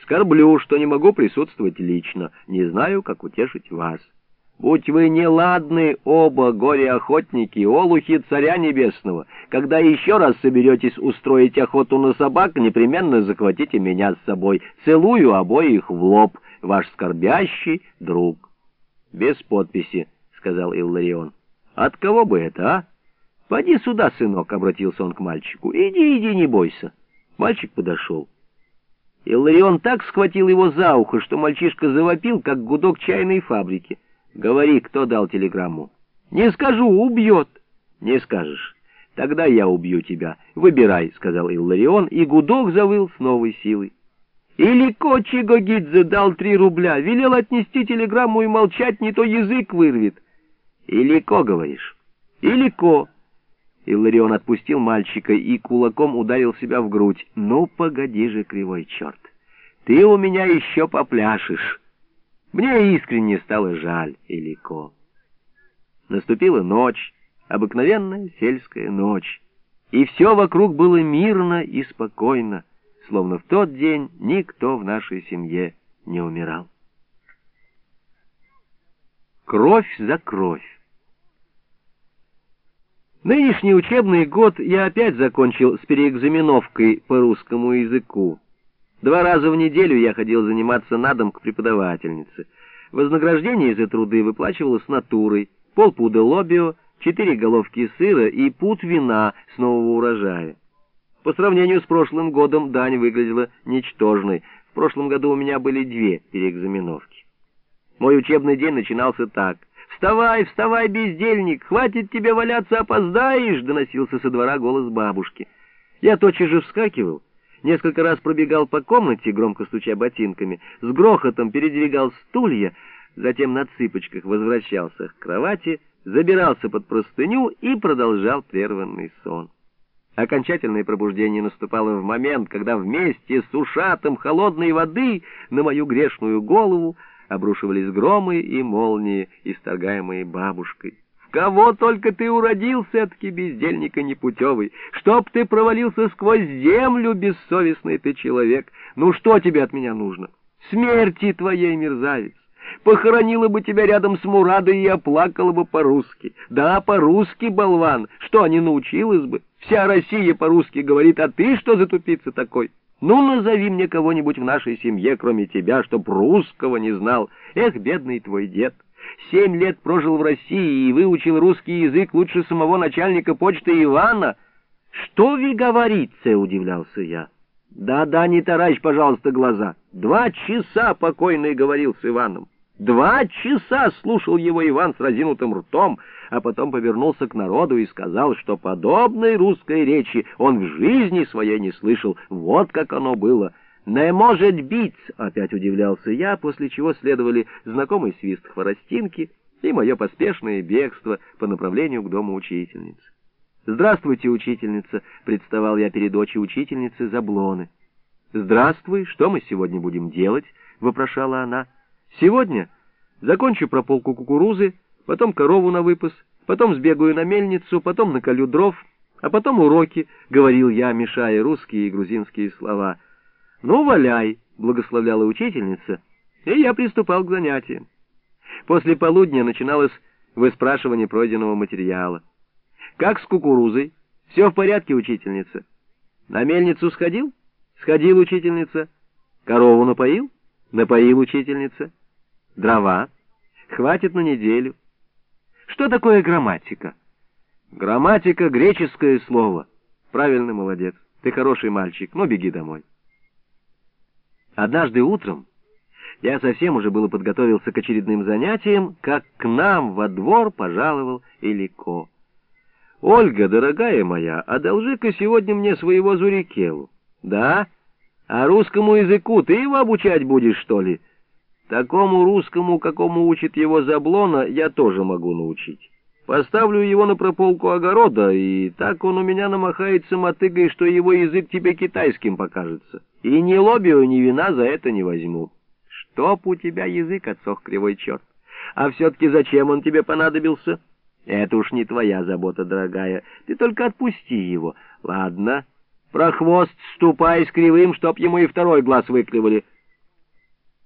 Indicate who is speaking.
Speaker 1: Скорблю, что не могу присутствовать лично, не знаю, как утешить вас. Будь вы неладны оба, горе-охотники, олухи царя небесного, когда еще раз соберетесь устроить охоту на собак, непременно захватите меня с собой. Целую обоих в лоб, ваш скорбящий друг». «Без подписи», — сказал Илларион. «От кого бы это, а?» «Поди сюда, сынок», — обратился он к мальчику. «Иди, не бойся». Мальчик подошел. Илларион так схватил его за ухо, что мальчишка завопил, как гудок чайной фабрики. «Говори, кто дал телеграмму?» «Не скажу, убьет». «Не скажешь. Тогда я убью тебя. Выбирай», — сказал Илларион, и гудок завыл с новой силой. «Илико Чигогидзе дал 3 рубля, велел отнести телеграмму и молчать, не то язык вырвет». «Илико, говоришь?» «Илико». Илларион отпустил мальчика и кулаком ударил себя в грудь. «Ну, погоди же, кривой черт, ты у меня еще попляшешь». Мне искренне стало жаль Илико. Наступила ночь, обыкновенная сельская ночь, и все вокруг было мирно и спокойно, словно в тот день никто в нашей семье не умирал. Кровь за кровь. Нынешний учебный год я опять закончил с переэкзаменовкой по русскому языку. 2 раза в неделю я ходил заниматься на дом к преподавательнице. Вознаграждение за труды выплачивалось натурой: полпуда лобио, 4 головки сыра и пуд вина с нового урожая. По сравнению с прошлым годом дань выглядела ничтожной. В прошлом году у меня были 2 переэкзаменовки. Мой учебный день начинался так: «Вставай, вставай, бездельник! Хватит тебе валяться, опоздаешь!» — доносился со двора голос бабушки. Я тотчас же вскакивал, несколько раз пробегал по комнате, громко стуча ботинками, с грохотом передвигал стулья, затем на цыпочках возвращался к кровати, забирался под простыню и продолжал прерванный сон. Окончательное пробуждение наступало в момент, когда вместе с ушатом холодной воды на мою грешную голову обрушивались громы и молнии, исторгаемые бабушкой. «В кого только ты уродился, этакий бездельника непутевый! Чтоб ты провалился сквозь землю, бессовестный ты человек! Ну что тебе от меня нужно? Смерти твоей, мерзавец! Похоронила бы тебя рядом с Мурадой и оплакала бы по-русски. Да, по-русски, болван! Что, не научилась бы? Вся Россия по-русски говорит, а ты что за тупица такой? Ну, назови мне кого-нибудь в нашей семье, кроме тебя, чтоб русского не знал. Эх, бедный твой дед! 7 лет прожил в России и выучил русский язык лучше самого начальника почты Ивана». «Что вы говорите?» — удивлялся я. «Да, не таращь, пожалуйста, глаза. 2 часа покойный говорил с Иваном. 2 часа слушал его Иван с разинутым ртом, а потом повернулся к народу и сказал, что подобной русской речи он в жизни своей не слышал. Вот как оно было». «Не может быть!» — опять удивлялся я, после чего следовали знакомый свист хворостинки и мое поспешное бегство по направлению к дому учительницы. «Здравствуйте, учительница!» — представал я перед очи учительницы Заблоны. «Здравствуй! Что мы сегодня будем делать?» — вопрошала она. «Сегодня закончу прополку кукурузы, потом корову на выпас, потом сбегаю на мельницу, потом наколю дров, а потом уроки», — говорил я, мешая русские и грузинские слова. «Ну, валяй», — благословляла учительница, и я приступал к занятиям. После полудня начиналось выспрашивание пройденного материала. «Как с кукурузой? Все в порядке, учительница?» «На мельницу сходил?» «Сходил, учительница». «Корову напоил?» «Напоил, учительница». «Дрова?» «Хватит на неделю». «Что такое грамматика?» «Грамматика — греческое слово». «Правильно, молодец. Ты хороший мальчик. Ну, беги домой». Однажды утром я совсем уже было подготовился к очередным занятиям, как к нам во двор пожаловал Илико. «Ольга, дорогая моя, одолжи-ка сегодня мне своего Зурикелу». «Да? А русскому языку ты его обучать будешь, что ли?» «Такому русскому, какому учит его Заблона, я тоже могу научить. Поставлю его на прополку огорода, и так он у меня намахается мотыгой, что его язык тебе китайским покажется. И ни лобио, ни вина за это не возьму». «Чтоб у тебя язык отсох, кривой черт! А все-таки зачем он тебе понадобился?» «Это уж не твоя забота, дорогая. Ты только отпусти его». «Ладно. Про хвост ступай с кривым, чтоб ему и второй глаз выклевали».